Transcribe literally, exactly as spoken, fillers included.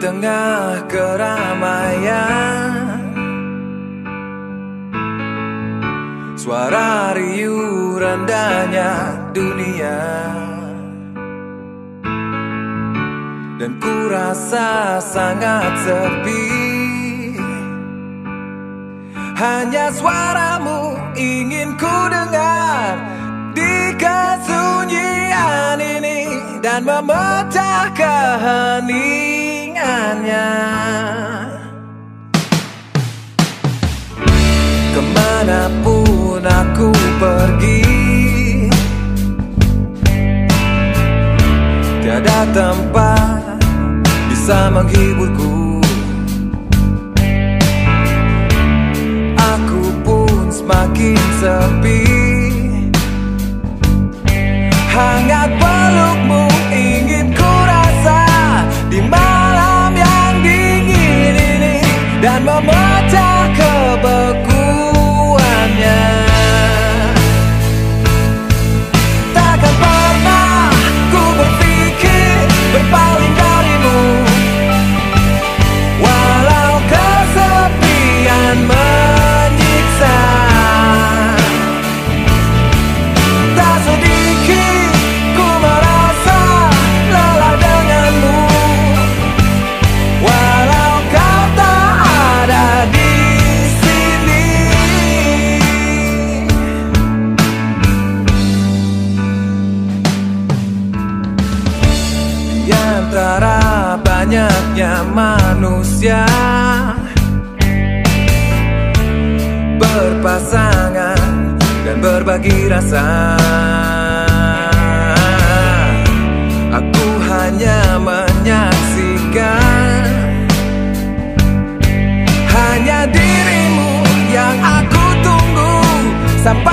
tengah keramaian, suara riuh rendahnya dunia, dan ku rasa sangat sepi. Hanya suaramu ingin ku dengar di kesunyian ini, dan memecah keheningannya. Kemanapun aku pergi, tiada tempat bisa menghiburku. Aku pun semakin sepi. Hangat pelukmu ingin ku rasa di malam yang dingin ini, dan memecah kebekuannya. Takkan pernah ku berpikir berpaling darimu, walau kesepian menyiksa. Tak sedikit ku merasa lelah denganmu, walau kau tak ada di sini. Di antara banyaknya manusia berpasangan dan berbagi rasa, aku hanya menyaksikan. Hanya dirimu yang aku tunggu sampai